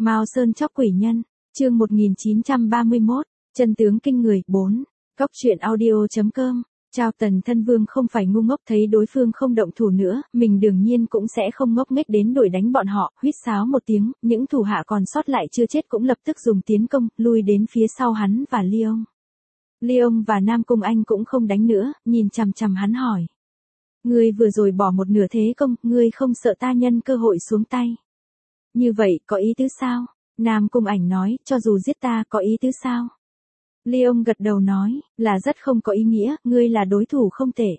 Mao Sơn chóc quỷ nhân, chương 1931, chân tướng kinh người, 4. Cóc truyện audio.com. Trao Tần Thân Vương không phải ngu ngốc, thấy đối phương không động thủ nữa, mình đương nhiên cũng sẽ không ngốc nghếch đến đuổi đánh bọn họ, huýt sáo một tiếng, những thủ hạ còn sót lại chưa chết cũng lập tức dùng tiến công, lui đến phía sau hắn và Lyon. Lyon và Nam Cung Anh cũng không đánh nữa, nhìn chằm chằm hắn hỏi. Ngươi vừa rồi bỏ một nửa thế công, ngươi không sợ ta nhân cơ hội xuống tay. Như vậy, có ý tứ sao? Nam Cung Ảnh nói, cho dù giết ta, có ý tứ sao? Lyon gật đầu nói, là rất không có ý nghĩa, ngươi là đối thủ không tệ.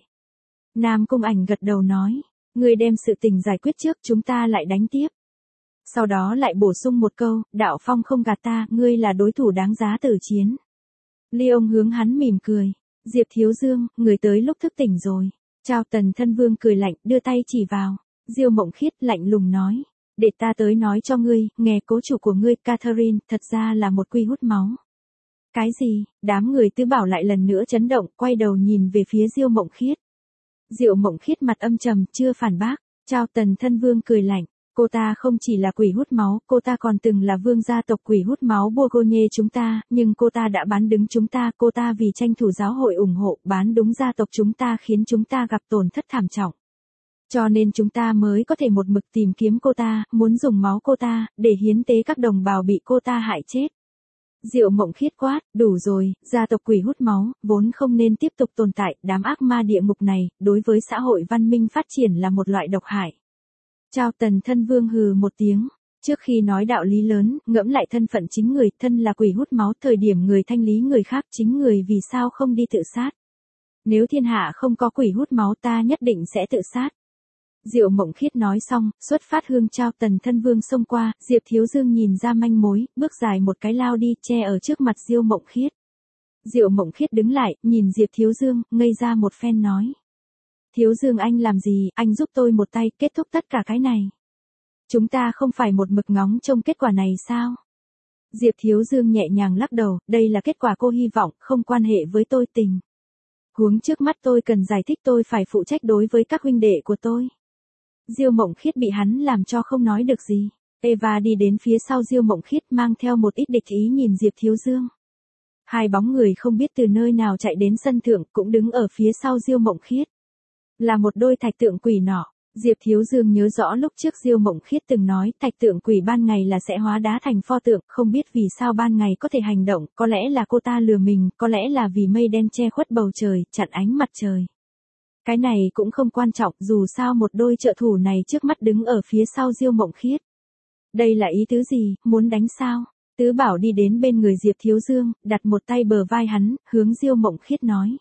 Nam Cung Ảnh gật đầu nói, ngươi đem sự tình giải quyết trước, chúng ta lại đánh tiếp. Sau đó lại bổ sung một câu, Đạo Phong không gạt ta, ngươi là đối thủ đáng giá tử chiến. Lyon hướng hắn mỉm cười, Diệp Thiếu Dương, người tới lúc thức tỉnh rồi. Trao Tần Thân Vương cười lạnh, đưa tay chỉ vào. Diêu Mộng Khiết lạnh lùng nói, để ta tới nói cho ngươi, nghe cố chủ của ngươi, Catherine, thật ra là một quy hút máu. Cái gì? Đám người Tứ Bảo lại lần nữa chấn động, quay đầu nhìn về phía Diêu Mộng Khiết. Diêu Mộng Khiết mặt âm trầm, chưa phản bác. Trao Tần Thân Vương cười lạnh, cô ta không chỉ là quỷ hút máu, cô ta còn từng là vương gia tộc quỷ hút máu Bourgogne chúng ta, nhưng cô ta đã bán đứng chúng ta, cô ta vì tranh thủ giáo hội ủng hộ, bán đúng gia tộc chúng ta khiến chúng ta gặp tổn thất thảm trọng. Cho nên chúng ta mới có thể một mực tìm kiếm cô ta, muốn dùng máu cô ta, để hiến tế các đồng bào bị cô ta hại chết. Diệu Mộng Khiết quát, đủ rồi, gia tộc quỷ hút máu, vốn không nên tiếp tục tồn tại, đám ác ma địa ngục này, đối với xã hội văn minh phát triển là một loại độc hại. Trao Tần Thân Vương hừ một tiếng, trước khi nói đạo lý lớn, ngẫm lại thân phận chính người, thân là quỷ hút máu, thời điểm người thanh lý người khác, chính người vì sao không đi tự sát. Nếu thiên hạ không có quỷ hút máu ta nhất định sẽ tự sát. Diệu Mộng Khiết nói xong, xuất phát hương Trao Tần Thân Vương xông qua, Diệp Thiếu Dương nhìn ra manh mối, bước dài một cái lao đi, che ở trước mặt Diêu Mộng Khiết. Diệu Mộng Khiết đứng lại, nhìn Diệp Thiếu Dương, ngây ra một phen nói. Thiếu Dương anh làm gì, anh giúp tôi một tay, kết thúc tất cả cái này. Chúng ta không phải một mực ngóng trông kết quả này sao? Diệp Thiếu Dương nhẹ nhàng lắc đầu, đây là kết quả cô hy vọng, không quan hệ với tôi tình. Huống trước mắt tôi cần giải thích, tôi phải phụ trách đối với các huynh đệ của tôi. Diêu Mộng Khiết bị hắn làm cho không nói được gì. Eva đi đến phía sau Diêu Mộng Khiết mang theo một ít địch ý nhìn Diệp Thiếu Dương. Hai bóng người không biết từ nơi nào chạy đến sân thượng cũng đứng ở phía sau Diêu Mộng Khiết. Là một đôi thạch tượng quỷ nọ. Diệp Thiếu Dương nhớ rõ lúc trước Diêu Mộng Khiết từng nói thạch tượng quỷ ban ngày là sẽ hóa đá thành pho tượng, không biết vì sao ban ngày có thể hành động, có lẽ là cô ta lừa mình, có lẽ là vì mây đen che khuất bầu trời, chặn ánh mặt trời. Cái này cũng không quan trọng, dù sao một đôi trợ thủ này trước mắt đứng ở phía sau Diêu Mộng Khiết. Đây là ý tứ gì, muốn đánh sao? Tứ Bảo đi đến bên người Diệp Thiếu Dương, đặt một tay bờ vai hắn, hướng Diêu Mộng Khiết nói.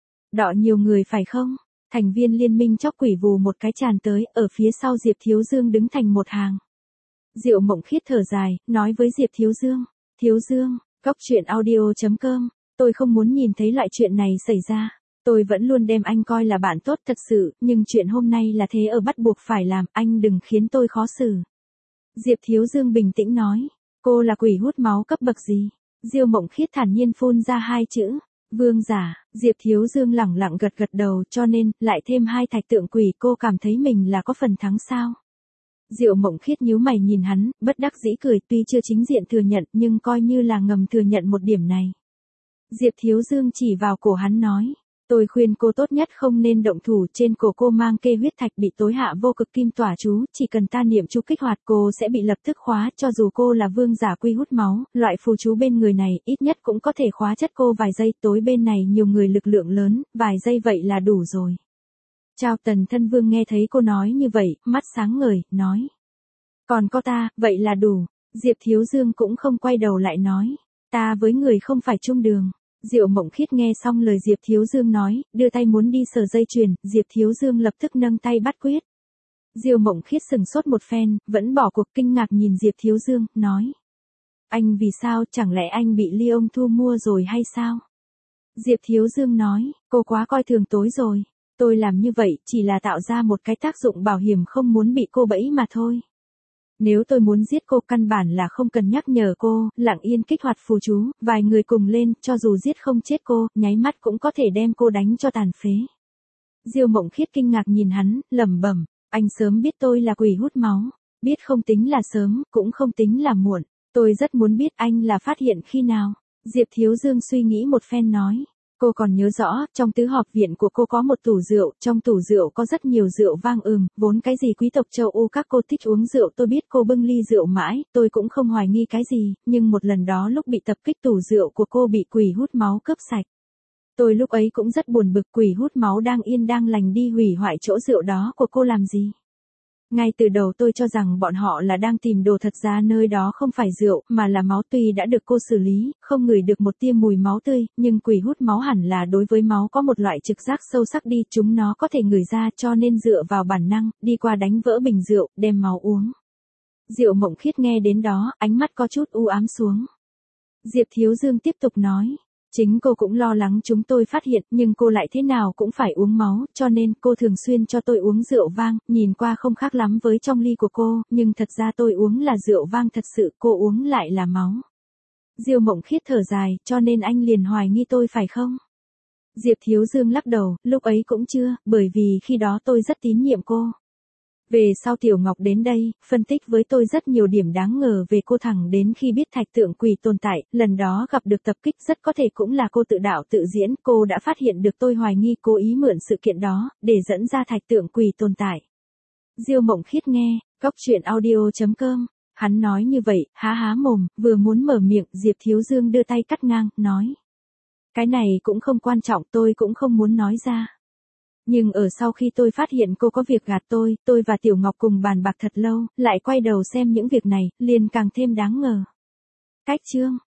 Đọ nhiều người phải không? Thành viên liên minh chóc quỷ vù một cái tràn tới, ở phía sau Diệp Thiếu Dương đứng thành một hàng. Diệu Mộng Khiết thở dài, nói với Diệp Thiếu Dương. Thiếu Dương, cóc truyện audio.com, tôi không muốn nhìn thấy loại chuyện này xảy ra. Tôi vẫn luôn đem anh coi là bạn tốt thật sự, nhưng chuyện hôm nay là thế ở bắt buộc phải làm, anh đừng khiến tôi khó xử. Diệp Thiếu Dương bình tĩnh nói, cô là quỷ hút máu cấp bậc gì? Diêu Mộng Khiết thản nhiên phun ra hai chữ, vương giả. Diệp Thiếu Dương lẳng lặng gật gật đầu, cho nên, lại thêm hai thạch tượng quỷ, cô cảm thấy mình là có phần thắng sao? Diệu Mộng Khiết nhíu mày nhìn hắn, bất đắc dĩ cười, tuy chưa chính diện thừa nhận, nhưng coi như là ngầm thừa nhận một điểm này. Diệp Thiếu Dương chỉ vào cổ hắn nói. Tôi khuyên cô tốt nhất không nên động thủ, trên cổ cô mang kê huyết thạch bị tối hạ vô cực kim tỏa chú, chỉ cần ta niệm chú kích hoạt cô sẽ bị lập tức khóa, cho dù cô là vương giả quy hút máu, loại phù chú bên người này ít nhất cũng có thể khóa chất cô vài giây, tối bên này nhiều người lực lượng lớn, vài giây vậy là đủ rồi. Trao Tần Thân Vương nghe thấy cô nói như vậy, mắt sáng ngời, nói. Còn có ta, vậy là đủ. Diệp Thiếu Dương cũng không quay đầu lại nói. Ta với người không phải chung đường. Diệu Mộng Khiết nghe xong lời Diệp Thiếu Dương nói, đưa tay muốn đi sờ dây chuyền, Diệp Thiếu Dương lập tức nâng tay bắt quyết. Diệu Mộng Khiết sừng sốt một phen, vẫn bỏ cuộc, kinh ngạc nhìn Diệp Thiếu Dương, nói. Anh vì sao, chẳng lẽ anh bị Lyon thu mua rồi hay sao? Diệp Thiếu Dương nói, cô quá coi thường tôi rồi. Tôi làm như vậy chỉ là tạo ra một cái tác dụng bảo hiểm không muốn bị cô bẫy mà thôi. Nếu tôi muốn giết cô căn bản là không cần nhắc nhở cô, lặng yên kích hoạt phù chú, vài người cùng lên, cho dù giết không chết cô, nháy mắt cũng có thể đem cô đánh cho tàn phế. Diêu Mộng Khiết kinh ngạc nhìn hắn, lẩm bẩm, anh sớm biết tôi là quỷ hút máu. Biết không tính là sớm, cũng không tính là muộn. Tôi rất muốn biết anh là phát hiện khi nào. Diệp Thiếu Dương suy nghĩ một phen nói. Cô còn nhớ rõ, trong tứ họp viện của cô có một tủ rượu, trong tủ rượu có rất nhiều rượu vang vốn cái gì quý tộc châu Âu các cô thích uống rượu, tôi biết cô bưng ly rượu mãi, tôi cũng không hoài nghi cái gì, nhưng một lần đó lúc bị tập kích tủ rượu của cô bị quỷ hút máu cướp sạch. Tôi lúc ấy cũng rất buồn bực, quỷ hút máu đang yên đang lành đi hủy hoại chỗ rượu đó của cô làm gì. Ngay từ đầu tôi cho rằng bọn họ là đang tìm đồ, thật ra nơi đó không phải rượu, mà là máu, tuy đã được cô xử lý, không ngửi được một tia mùi máu tươi, nhưng quỷ hút máu hẳn là đối với máu có một loại trực giác sâu sắc đi, chúng nó có thể ngửi ra, cho nên dựa vào bản năng, đi qua đánh vỡ bình rượu, đem máu uống. Diệu Mộng Khiết nghe đến đó, ánh mắt có chút u ám xuống. Diệp Thiếu Dương tiếp tục nói. Chính cô cũng lo lắng chúng tôi phát hiện, nhưng cô lại thế nào cũng phải uống máu, cho nên cô thường xuyên cho tôi uống rượu vang, nhìn qua không khác lắm với trong ly của cô, nhưng thật ra tôi uống là rượu vang thật sự, cô uống lại là máu. Diêu Mộng Khiết thở dài, cho nên anh liền hoài nghi tôi phải không? Diệp Thiếu Dương lắc đầu, lúc ấy cũng chưa, bởi vì khi đó tôi rất tín nhiệm cô. Về sau Tiểu Ngọc đến đây, phân tích với tôi rất nhiều điểm đáng ngờ về cô, thẳng đến khi biết thạch tượng quỷ tồn tại, lần đó gặp được tập kích rất có thể cũng là cô tự đạo tự diễn, cô đã phát hiện được tôi hoài nghi cố ý mượn sự kiện đó, để dẫn ra thạch tượng quỷ tồn tại. Diêu Mộng Khiết nghe, goctruyện.audio.com, hắn nói như vậy, há há mồm, vừa muốn mở miệng, Diệp Thiếu Dương đưa tay cắt ngang, nói. Cái này cũng không quan trọng, tôi cũng không muốn nói ra. Nhưng ở sau khi tôi phát hiện cô có việc gạt tôi và Tiểu Ngọc cùng bàn bạc thật lâu, lại quay đầu xem những việc này, liền càng thêm đáng ngờ. Cách chương